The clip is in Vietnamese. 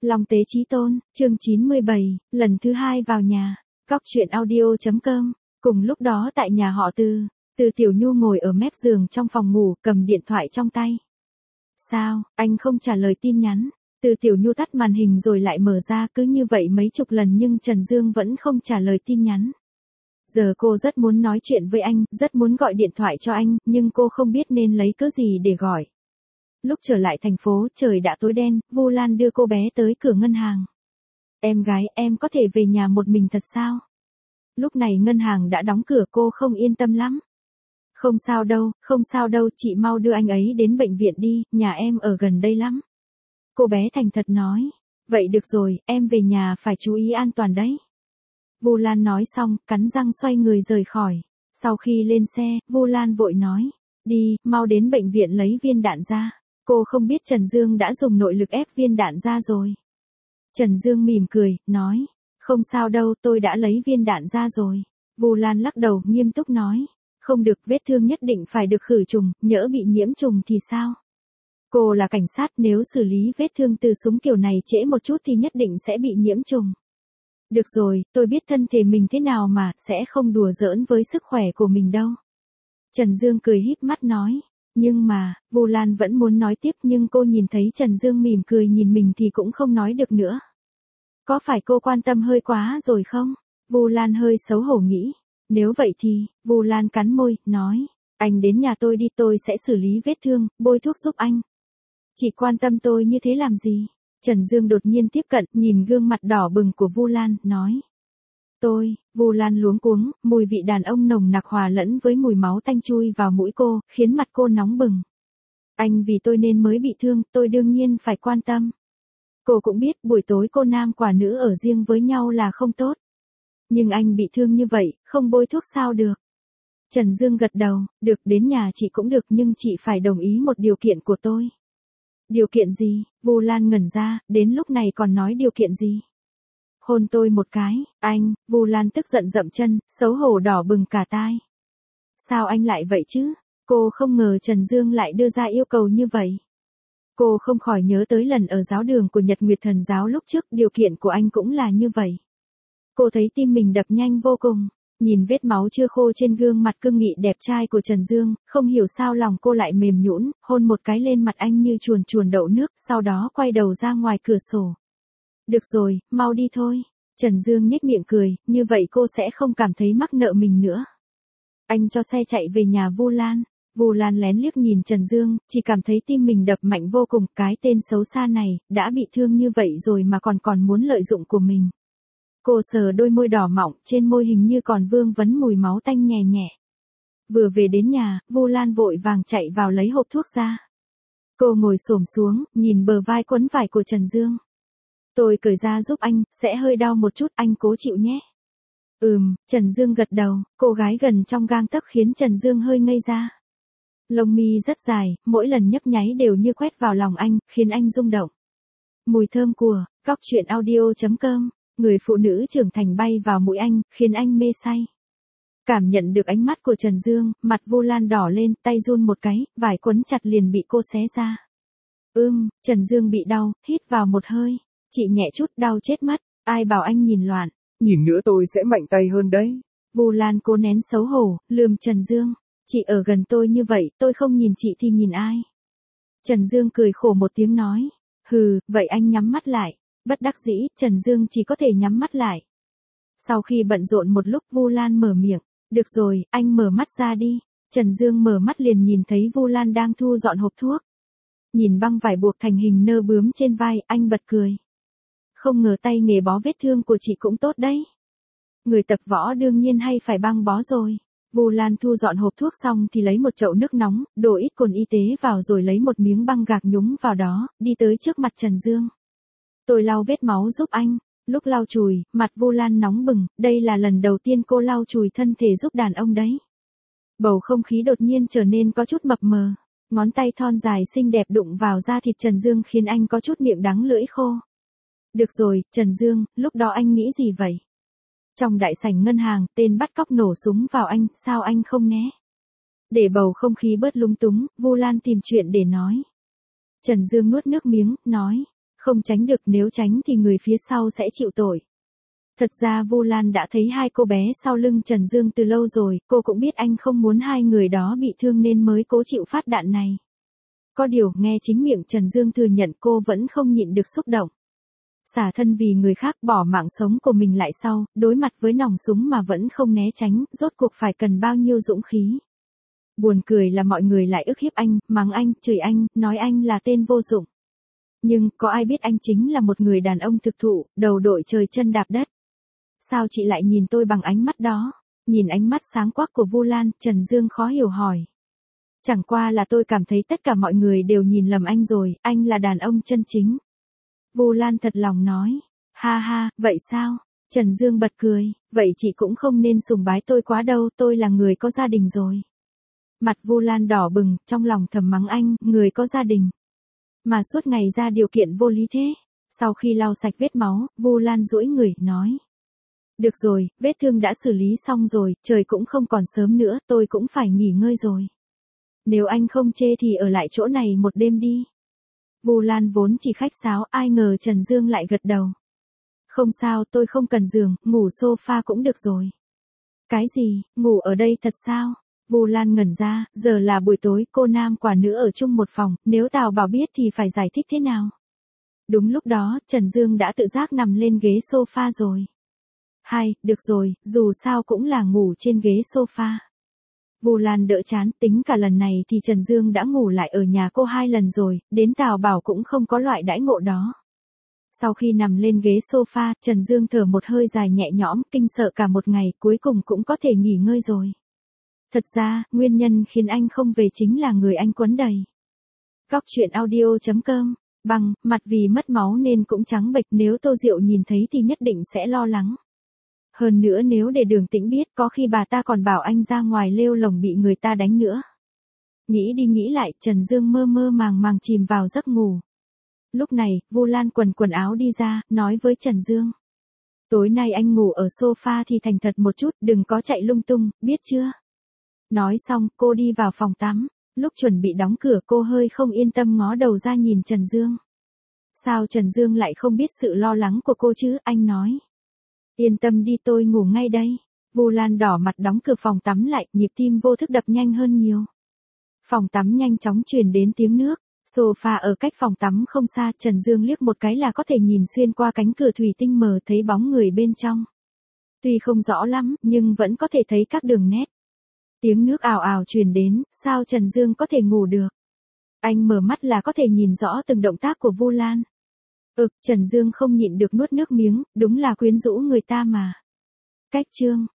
Long Tế Chí Tôn, chương 97, lần thứ 2 vào nhà. Cóc truyện audio.com. Cùng lúc đó tại nhà họ Từ Tiểu Nhu ngồi ở mép giường trong phòng ngủ, cầm điện thoại trong tay. Sao, anh không trả lời tin nhắn? Từ Tiểu Nhu tắt màn hình rồi lại mở ra, cứ như vậy mấy chục lần nhưng Trần Dương vẫn không trả lời tin nhắn. Giờ cô rất muốn nói chuyện với anh, rất muốn gọi điện thoại cho anh, nhưng cô không biết nên lấy cớ gì để gọi. Lúc trở lại thành phố, trời đã tối đen, Vu Lan đưa cô bé tới cửa ngân hàng. Em gái, em có thể về nhà một mình thật sao? Lúc này ngân hàng đã đóng cửa, cô không yên tâm lắm. Không sao đâu, chị mau đưa anh ấy đến bệnh viện đi, nhà em ở gần đây lắm. Cô bé thành thật nói. Vậy được rồi, em về nhà phải chú ý an toàn đấy. Vu Lan nói xong, cắn răng xoay người rời khỏi. Sau khi lên xe, Vu Lan vội nói. Đi, mau đến bệnh viện lấy viên đạn ra. Cô không biết Trần Dương đã dùng nội lực ép viên đạn ra rồi. Trần Dương mỉm cười, nói. Không sao đâu, tôi đã lấy viên đạn ra rồi. Vu Lan lắc đầu, nghiêm túc nói. Không được, vết thương nhất định phải được khử trùng, nhỡ bị nhiễm trùng thì sao? Cô là cảnh sát, nếu xử lý vết thương từ súng kiểu này trễ một chút thì nhất định sẽ bị nhiễm trùng. Được rồi, tôi biết thân thể mình thế nào mà, sẽ không đùa giỡn với sức khỏe của mình đâu. Trần Dương cười híp mắt nói. Nhưng mà, Vu Lan vẫn muốn nói tiếp nhưng cô nhìn thấy Trần Dương mỉm cười nhìn mình thì cũng không nói được nữa. Có phải cô quan tâm hơi quá rồi không? Vu Lan hơi xấu hổ nghĩ. Nếu vậy thì, Vu Lan cắn môi, nói. Anh đến nhà tôi đi, tôi sẽ xử lý vết thương, bôi thuốc giúp anh. Chị quan tâm tôi như thế làm gì? Trần Dương đột nhiên tiếp cận, nhìn gương mặt đỏ bừng của Vu Lan, nói. Vu Lan luống cuống, mùi vị đàn ông nồng nặc hòa lẫn với mùi máu tanh chui vào mũi cô, khiến mặt cô nóng bừng. Anh vì tôi nên mới bị thương, tôi đương nhiên phải quan tâm. Cô cũng biết buổi tối cô nam quả nữ ở riêng với nhau là không tốt. Nhưng anh bị thương như vậy, không bôi thuốc sao được. Trần Dương gật đầu, được, đến nhà chị cũng được nhưng chị phải đồng ý một điều kiện của tôi. Điều kiện gì? Vu Lan ngẩn ra, đến lúc này còn nói điều kiện gì? Hôn tôi một cái, anh. Vu Lan tức giận dậm chân, xấu hổ đỏ bừng cả tai. Sao anh lại vậy chứ? Cô không ngờ Trần Dương lại đưa ra yêu cầu như vậy. Cô không khỏi nhớ tới lần ở giáo đường của Nhật Nguyệt Thần giáo lúc trước, điều kiện của anh cũng là như vậy. Cô thấy tim mình đập nhanh vô cùng, nhìn vết máu chưa khô trên gương mặt cương nghị đẹp trai của Trần Dương, không hiểu sao lòng cô lại mềm nhũn, hôn một cái lên mặt anh như chuồn chuồn đậu nước, sau đó quay đầu ra ngoài cửa sổ. Được rồi, mau đi thôi. Trần Dương nhếch miệng cười, như vậy cô sẽ không cảm thấy mắc nợ mình nữa. Anh cho xe chạy về nhà Vu Lan. Vu Lan lén liếc nhìn Trần Dương, chỉ cảm thấy tim mình đập mạnh vô cùng, cái tên xấu xa này, đã bị thương như vậy rồi mà còn muốn lợi dụng của mình. Cô sờ đôi môi đỏ mọng, trên môi hình như còn vương vấn mùi máu tanh nhẹ nhẹ. Vừa về đến nhà, Vu Lan vội vàng chạy vào lấy hộp thuốc ra. Cô ngồi xổm xuống, nhìn bờ vai quấn vải của Trần Dương. Tôi cởi ra giúp anh, sẽ hơi đau một chút, anh cố chịu nhé. Trần Dương gật đầu, cô gái gần trong gang tấc khiến Trần Dương hơi ngây ra. Lông mi rất dài, mỗi lần nhấp nháy đều như quét vào lòng anh, khiến anh rung động. Mùi thơm của, cóc truyện audio.com, người phụ nữ trưởng thành bay vào mũi anh, khiến anh mê say. Cảm nhận được ánh mắt của Trần Dương, mặt Vu Lan đỏ lên, tay run một cái, vải quấn chặt liền bị cô xé ra. Trần Dương bị đau, hít vào một hơi. Chị nhẹ chút, đau chết mất, ai bảo anh nhìn loạn. Nhìn nữa tôi sẽ mạnh tay hơn đấy. Vu Lan cố nén xấu hổ, lườm Trần Dương. Chị ở gần tôi như vậy, tôi không nhìn chị thì nhìn ai? Trần Dương cười khổ một tiếng nói. Vậy anh nhắm mắt lại. Bất đắc dĩ, Trần Dương chỉ có thể nhắm mắt lại. Sau khi bận rộn một lúc, Vu Lan mở miệng. Được rồi, anh mở mắt ra đi. Trần Dương mở mắt liền nhìn thấy Vu Lan đang thu dọn hộp thuốc. Nhìn băng vải buộc thành hình nơ bướm trên vai, anh bật cười. Không ngờ tay nghề bó vết thương của chị cũng tốt đấy. Người tập võ đương nhiên hay phải băng bó rồi. Vu Lan thu dọn hộp thuốc xong thì lấy một chậu nước nóng, đổ ít cồn y tế vào rồi lấy một miếng băng gạc nhúng vào đó, đi tới trước mặt Trần Dương. Tôi lau vết máu giúp anh. Lúc lau chùi, mặt Vu Lan nóng bừng, đây là lần đầu tiên cô lau chùi thân thể giúp đàn ông đấy. Bầu không khí đột nhiên trở nên có chút mập mờ. Ngón tay thon dài xinh đẹp đụng vào da thịt Trần Dương khiến anh có chút miệng đắng lưỡi khô. Được rồi, Trần Dương, lúc đó anh nghĩ gì vậy? Trong đại sảnh ngân hàng, tên bắt cóc nổ súng vào anh, sao anh không né? Để bầu không khí bớt lúng túng, Vu Lan tìm chuyện để nói. Trần Dương nuốt nước miếng, nói. Không tránh được, nếu tránh thì người phía sau sẽ chịu tội. Thật ra Vu Lan đã thấy hai cô bé sau lưng Trần Dương từ lâu rồi, cô cũng biết anh không muốn hai người đó bị thương nên mới cố chịu phát đạn này. Có điều, nghe chính miệng Trần Dương thừa nhận, cô vẫn không nhịn được xúc động. Xả thân vì người khác, bỏ mạng sống của mình lại sau, đối mặt với nòng súng mà vẫn không né tránh, rốt cuộc phải cần bao nhiêu dũng khí. Buồn cười là mọi người lại ức hiếp anh, mắng anh, chửi anh, nói anh là tên vô dụng. Nhưng, có ai biết anh chính là một người đàn ông thực thụ, đầu đội trời chân đạp đất. Sao chị lại nhìn tôi bằng ánh mắt đó? Nhìn ánh mắt sáng quắc của Vu Lan, Trần Dương khó hiểu hỏi. Chẳng qua là tôi cảm thấy tất cả mọi người đều nhìn lầm anh rồi, anh là đàn ông chân chính. Vu Lan thật lòng nói. Ha ha, vậy sao? Trần Dương bật cười, vậy chị cũng không nên sùng bái tôi quá đâu, tôi là người có gia đình rồi. Mặt Vu Lan đỏ bừng, trong lòng thầm mắng anh, người có gia đình. Mà suốt ngày ra điều kiện vô lý thế. Sau khi lau sạch vết máu, Vu Lan duỗi người, nói. Được rồi, vết thương đã xử lý xong rồi, trời cũng không còn sớm nữa, tôi cũng phải nghỉ ngơi rồi. Nếu anh không chê thì ở lại chỗ này một đêm đi. Vu Lan vốn chỉ khách sáo, ai ngờ Trần Dương lại gật đầu. Không sao, tôi không cần giường, ngủ sofa cũng được rồi. Cái gì, ngủ ở đây thật sao? Vu Lan ngẩn ra, giờ là buổi tối, cô nam quả nữ ở chung một phòng, nếu Tào Bảo biết thì phải giải thích thế nào? Đúng lúc đó, Trần Dương đã tự giác nằm lên ghế sofa rồi. Được rồi, dù sao cũng là ngủ trên ghế sofa. Vu Lan đỡ chán, tính cả lần này thì Trần Dương đã ngủ lại ở nhà cô 2 lần rồi, đến Tào Bảo cũng không có loại đãi ngộ đó. Sau khi nằm lên ghế sofa, Trần Dương thở một hơi dài nhẹ nhõm, kinh sợ cả một ngày, cuối cùng cũng có thể nghỉ ngơi rồi. Thật ra, nguyên nhân khiến anh không về chính là người anh quấn đầy. Góc truyện audio.com, mặt vì mất máu nên cũng trắng bệch, nếu Tô Diệu nhìn thấy thì nhất định sẽ lo lắng. Hơn nữa nếu để Đường Tĩnh biết, có khi bà ta còn bảo anh ra ngoài lêu lồng bị người ta đánh nữa. Nghĩ đi nghĩ lại, Trần Dương mơ mơ màng màng chìm vào giấc ngủ. Lúc này, Vu Lan quần áo đi ra, nói với Trần Dương. Tối nay anh ngủ ở sofa thì thành thật một chút, đừng có chạy lung tung, biết chưa? Nói xong, cô đi vào phòng tắm. Lúc chuẩn bị đóng cửa, cô hơi không yên tâm ngó đầu ra nhìn Trần Dương. Sao Trần Dương lại không biết sự lo lắng của cô chứ, anh nói. Yên tâm đi, tôi ngủ ngay đây. Vu Lan đỏ mặt đóng cửa phòng tắm lại, nhịp tim vô thức đập nhanh hơn nhiều. Phòng tắm nhanh chóng truyền đến tiếng nước. Sofa ở cách phòng tắm không xa, Trần Dương liếc một cái là có thể nhìn xuyên qua cánh cửa thủy tinh mờ thấy bóng người bên trong. Tuy không rõ lắm, nhưng vẫn có thể thấy các đường nét. Tiếng nước ào ào truyền đến, sao Trần Dương có thể ngủ được? Anh mở mắt là có thể nhìn rõ từng động tác của Vu Lan. Trần Dương không nhịn được nuốt nước miếng, đúng là quyến rũ người ta mà. Cách chương